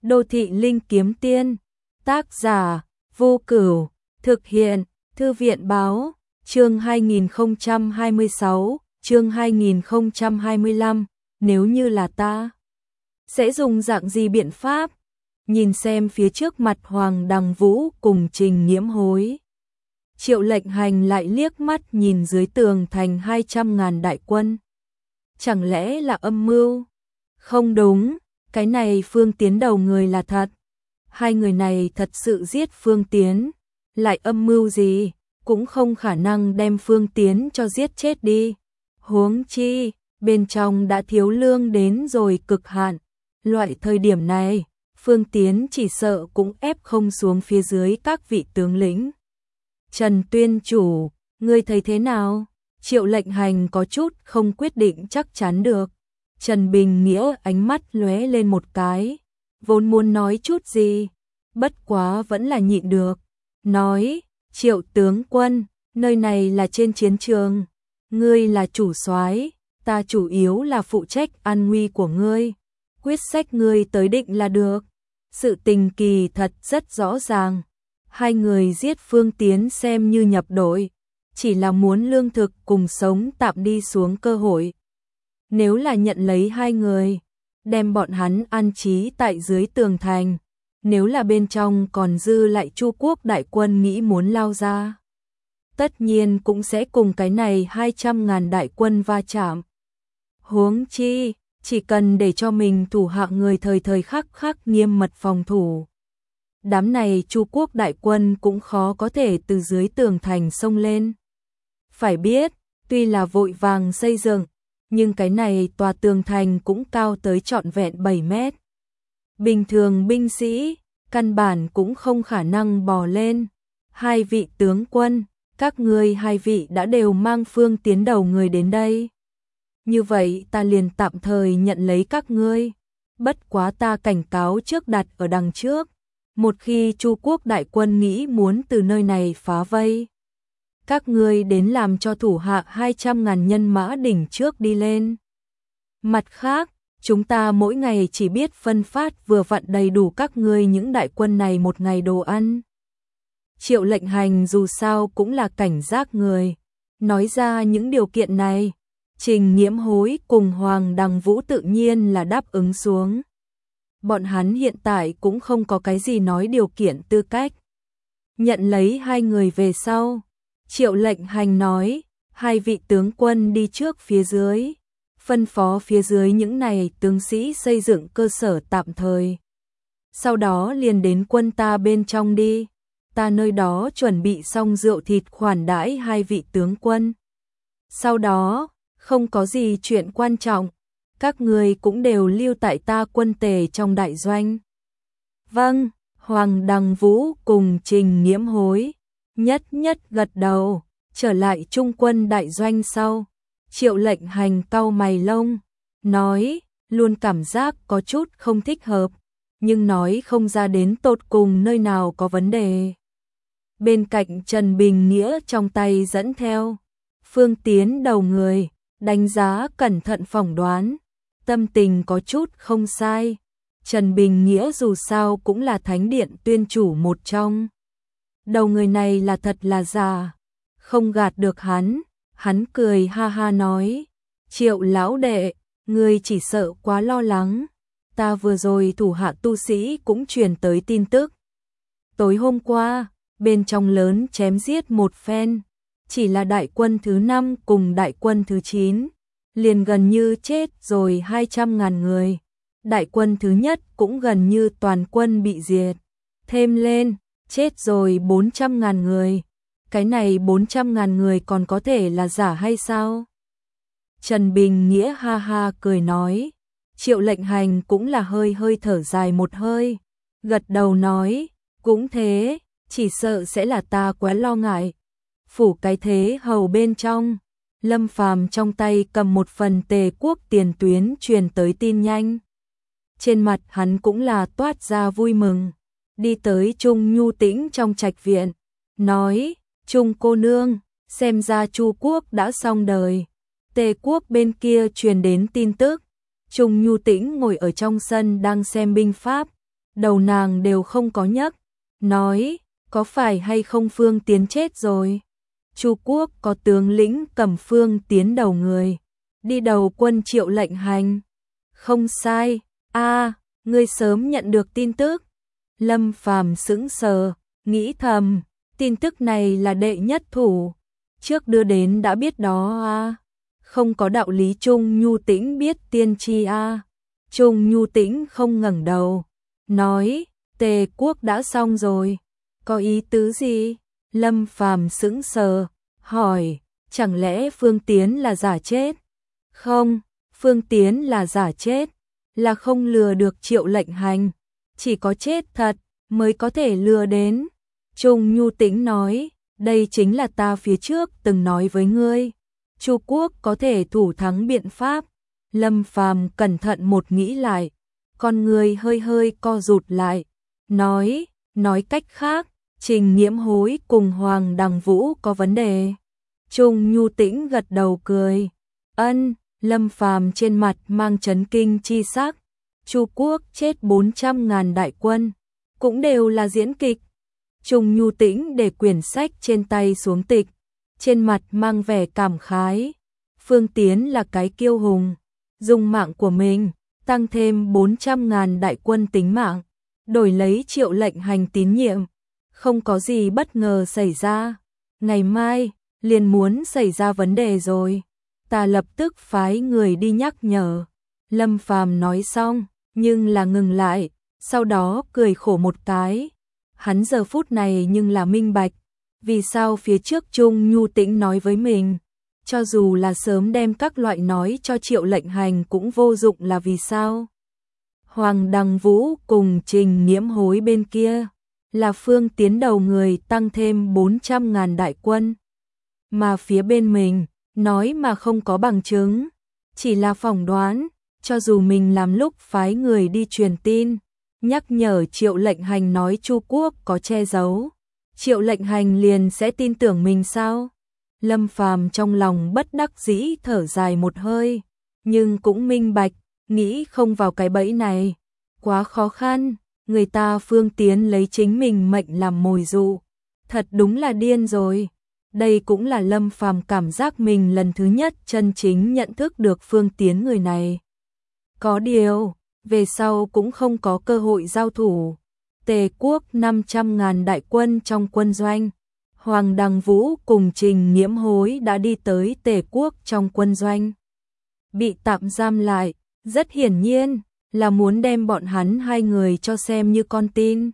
Đô thị linh kiếm tiên, tác giả, Vô Cửu, thực hiện, Thư viện báo, chương 2026, chương 2025, nếu như là ta, sẽ dùng dạng gì biện pháp? Nhìn xem phía trước mặt Hoàng Đằng Vũ cùng Trình Nghiễm Hối. Triệu Lệnh Hành lại liếc mắt nhìn dưới tường thành 200.000 đại quân. Chẳng lẽ là âm mưu? Không đúng, cái này Phương Tiến đầu người là thật. Hai người này thật sự giết Phương Tiến, lại âm mưu gì, cũng không khả năng đem Phương Tiến cho giết chết đi. Huống chi, bên trong đã thiếu lương đến rồi cực hạn. Loại thời điểm này, Phương Tiến chỉ sợ cũng ép không xuống phía dưới các vị tướng lĩnh. Trần Tuyên chủ, ngươi thấy thế nào? Triệu Lệnh Hành có chút không quyết định chắc chắn được. Trần Bình Nghĩa ánh mắt lóe lên một cái, vốn muốn nói chút gì, bất quá vẫn là nhịn được. Nói, Triệu tướng quân, nơi này là trên chiến trường, ngươi là chủ soái, ta chủ yếu là phụ trách an nguy của ngươi, quyết sách ngươi tới định là được. Sự tình kỳ thật rất rõ ràng, hai người giết Phương Tiến xem như nhập đội, chỉ là muốn lương thực cùng sống tạm đi xuống cơ hội. Nếu là nhận lấy hai người, đem bọn hắn an trí tại dưới tường thành, nếu là bên trong còn dư lại Chu quốc đại quân nghĩ muốn lao ra, tất nhiên cũng sẽ cùng cái này 200.000 đại quân va chạm. Huống chi, chỉ cần để cho mình thủ hạ người thời thời khắc khắc nghiêm mật phòng thủ. Đám này Chu quốc đại quân cũng khó có thể từ dưới tường thành xông lên. Phải biết, tuy là vội vàng xây dựng, nhưng cái này tòa tường thành cũng cao tới trọn vẹn 7 mét. Bình thường binh sĩ, căn bản cũng không khả năng bò lên. Hai vị tướng quân, các ngươi hai vị đã đều mang Phương Tiến đầu người đến đây. Như vậy ta liền tạm thời nhận lấy các ngươi. Bất quá ta cảnh cáo trước đặt ở đằng trước. Một khi Chu quốc đại quân nghĩ muốn từ nơi này phá vây, các ngươi đến làm cho thủ hạ 200.000 nhân mã đỉnh trước đi lên. Mặt khác, chúng ta mỗi ngày chỉ biết phân phát vừa vặn đầy đủ các ngươi những đại quân này một ngày đồ ăn. Triệu Lệnh Hành dù sao cũng là cảnh giác người, nói ra những điều kiện này, Trình Nghiễm Hối cùng Hoàng Đằng Vũ tự nhiên là đáp ứng xuống. Bọn hắn hiện tại cũng không có cái gì nói điều kiện tư cách. Nhận lấy hai người về sau, Triệu Lệnh Hành nói, hai vị tướng quân đi trước phía dưới, phân phó phía dưới những này tướng sĩ xây dựng cơ sở tạm thời. Sau đó liền đến quân ta bên trong đi, ta nơi đó chuẩn bị xong rượu thịt khoản đãi hai vị tướng quân. Sau đó, không có gì chuyện quan trọng, các người cũng đều lưu tại ta quân tề trong đại doanh. Vâng, Hoàng Đằng Vũ cùng Trình Nghiễm Hối nhất gật đầu, trở lại trung quân đại doanh sau. Triệu Lệnh Hành cau mày lông, nói, luôn cảm giác có chút không thích hợp, nhưng nói không ra đến tột cùng nơi nào có vấn đề. Bên cạnh Trần Bình Nghĩa trong tay dẫn theo Phương Tiến đầu người, đánh giá cẩn thận phỏng đoán, tâm tình có chút không sai. Trần Bình Nghĩa dù sao cũng là thánh điện tuyên chủ một trong. Đầu người này là thật là giả, không gạt được hắn. Hắn cười ha ha nói, Triệu lão đệ, ngươi chỉ sợ quá lo lắng. Ta vừa rồi thủ hạ tu sĩ cũng truyền tới tin tức. Tối hôm qua, bên trong lớn chém giết một phen, chỉ là đại quân thứ 5 cùng đại quân thứ 9, liền gần như chết rồi 200.000 người. Đại quân thứ nhất cũng gần như toàn quân bị diệt. Thêm lên, chết rồi 400.000 người. Cái này 400.000 người còn có thể là giả hay sao? Trần Bình Nghĩa ha ha cười nói. Triệu Lệnh Hành cũng là hơi thở dài một hơi. Gật đầu nói, cũng thế, chỉ sợ sẽ là ta quá lo ngại. Phủ cái thế hầu bên trong, Lâm Phàm trong tay cầm một phần Tề quốc tiền tuyến truyền tới tin nhanh. Trên mặt hắn cũng là toát ra vui mừng. Đi tới Trung Nhu Tĩnh trong trạch viện, nói, Trung cô nương, xem ra Chu quốc đã xong đời. Tề quốc bên kia truyền đến tin tức, Trung Nhu Tĩnh ngồi ở trong sân đang xem binh pháp, đầu nàng đều không có nhấc, nói, có phải hay không Phương Tiến chết rồi? Chu quốc có tướng lĩnh cầm Phương Tiến đầu người, đi đầu quân Triệu Lệnh Hành. Không sai, ngươi sớm nhận được tin tức. Lâm Phàm sững sờ, nghĩ thầm, tin tức này là đệ nhất thủ, trước đưa đến đã biết đó không có đạo lý. Trung Nhu Tĩnh biết tiên tri Trung Nhu Tĩnh không ngẩng đầu, nói, Tề quốc đã xong rồi, có ý tứ gì? Lâm Phàm sững sờ, hỏi, chẳng lẽ Phương Tiến là giả chết? Không, Phương Tiến là giả chết, là không lừa được Triệu Lệnh Hành, chỉ có chết thật mới có thể lừa đến. Trung Nhu Tĩnh nói, đây chính là ta phía trước từng nói với ngươi, Chu quốc có thể thủ thắng biện pháp. Lâm Phàm cẩn thận một nghĩ lại, con người hơi hơi co rụt lại, nói cách khác, Trình Nghiễm Hối cùng Hoàng Đằng Vũ có vấn đề. Trung Nhu Tĩnh gật đầu cười, ân. Lâm Phàm trên mặt mang chấn kinh chi sắc, Chu quốc chết 400.000 đại quân, cũng đều là diễn kịch. Trung Nhu Tĩnh để quyển sách trên tay xuống tịch, trên mặt mang vẻ cảm khái. Phương Tiến là cái kiêu hùng, dùng mạng của mình tăng thêm 400.000 đại quân tính mạng, đổi lấy Triệu Lệnh Hành tín nhiệm, không có gì bất ngờ xảy ra. Ngày mai liền muốn xảy ra vấn đề rồi, ta lập tức phái người đi nhắc nhở. Lâm Phàm nói xong, nhưng là ngừng lại, sau đó cười khổ một cái. Hắn giờ phút này nhưng là minh bạch, vì sao phía trước Trung Nhu Tĩnh nói với mình, cho dù là sớm đem các loại nói cho Triệu Lệnh Hành cũng vô dụng là vì sao. Hoàng Đằng Vũ cùng Trình Nghiễm Hối bên kia, là Phương Tiến đầu người tăng thêm 400.000 đại quân. Mà phía bên mình, nói mà không có bằng chứng, chỉ là phỏng đoán, cho dù mình làm lúc phái người đi truyền tin, nhắc nhở Triệu Lệnh Hành nói Chu quốc có che giấu, Triệu Lệnh Hành liền sẽ tin tưởng mình sao? Lâm Phàm trong lòng bất đắc dĩ thở dài một hơi, nhưng cũng minh bạch, nghĩ không vào cái bẫy này, quá khó khăn, người ta Phương Tiến lấy chính mình mệnh làm mồi dụ, thật đúng là điên rồi. Đây cũng là Lâm Phàm cảm giác mình lần thứ nhất chân chính nhận thức được Phương Tiến người này. Có điều, về sau cũng không có cơ hội giao thủ. Tề quốc 500.000 đại quân trong quân doanh, Hoàng Đằng Vũ cùng Trình Nghiễm Hối đã đi tới Tề quốc trong quân doanh. Bị tạm giam lại, rất hiển nhiên là muốn đem bọn hắn hai người cho xem như con tin.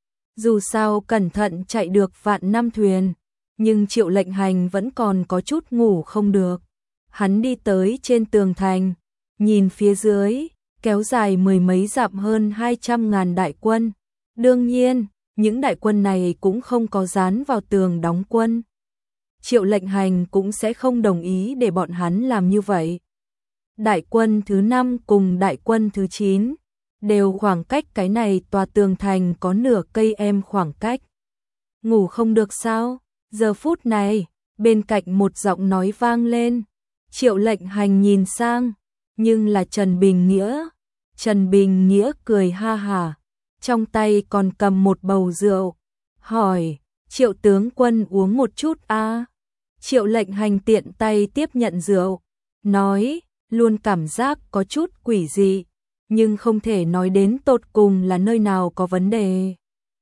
Dù sao cẩn thận chạy được vạn năm thuyền, nhưng Triệu Lệnh Hành vẫn còn có chút ngủ không được. Hắn đi tới trên tường thành, nhìn phía dưới, kéo dài mười mấy dặm hơn 200.000 đại quân. Đương nhiên, những đại quân này cũng không có dán vào tường đóng quân. Triệu Lệnh Hành cũng sẽ không đồng ý để bọn hắn làm như vậy. Đại quân thứ 5 cùng đại quân thứ 9 đều khoảng cách cái này tòa tường thành có nửa cây em khoảng cách. Ngủ không được sao? Giờ phút này, bên cạnh một giọng nói vang lên. Triệu Lệnh Hành nhìn sang, nhưng là Trần Bình Nghĩa. Trần Bình Nghĩa cười ha hả, trong tay còn cầm một bầu rượu, hỏi, Triệu tướng quân uống một chút a? Triệu Lệnh Hành tiện tay tiếp nhận rượu, nói, luôn cảm giác có chút quỷ dị, nhưng không thể nói đến tột cùng là nơi nào có vấn đề.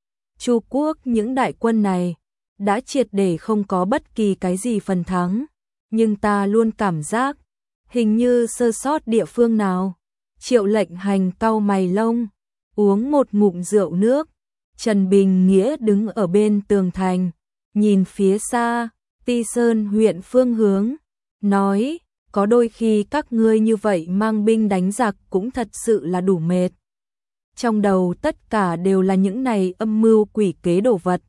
Chu quốc những đại quân này đã triệt để không có bất kỳ cái gì phần thắng, nhưng ta luôn cảm giác hình như sơ sót địa phương nào. Triệu Lệnh Hành cau mày lông, uống một ngụm rượu nước. Trần Bình Nghĩa đứng ở bên tường thành, nhìn phía xa, Ti Sơn huyện phương hướng, nói, có đôi khi các ngươi như vậy mang binh đánh giặc cũng thật sự là đủ mệt. Trong đầu tất cả đều là những này âm mưu quỷ kế đồ vật.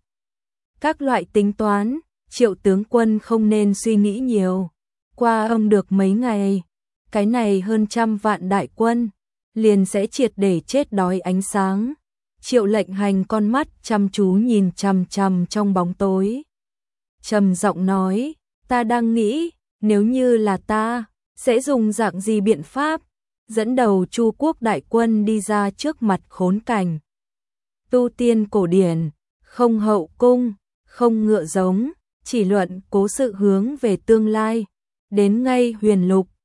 Các loại tính toán, Triệu tướng quân không nên suy nghĩ nhiều. Qua âm được mấy ngày, cái này hơn 100 vạn đại quân liền sẽ triệt để chết đói ánh sáng. Triệu Lệnh Hành con mắt chăm chú nhìn chằm chằm trong bóng tối, trầm giọng nói, ta đang nghĩ, nếu như là ta, sẽ dùng dạng gì biện pháp dẫn đầu Chu quốc đại quân đi ra trước mặt khốn cảnh. tu tiên cổ điển, không hậu cung, không ngựa giống, chỉ luận cố sự hướng về tương lai. Đến ngay huyền lục,